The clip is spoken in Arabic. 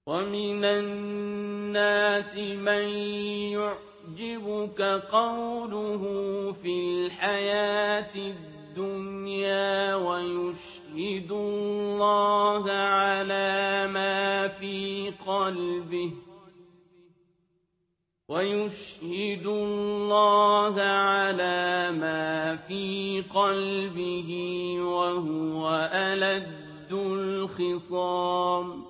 وَمِنَ النَّاسِ مَن يُعْجِبُكَ قَوْلُهُ فِي الْحَيَاةِ الدُّنْيَا وَيُشْهِدُ اللَّهَ عَلَىٰ مَا فِي قَلْبِهِ وَهُوَ أَلَدُّ الْخِصَامِ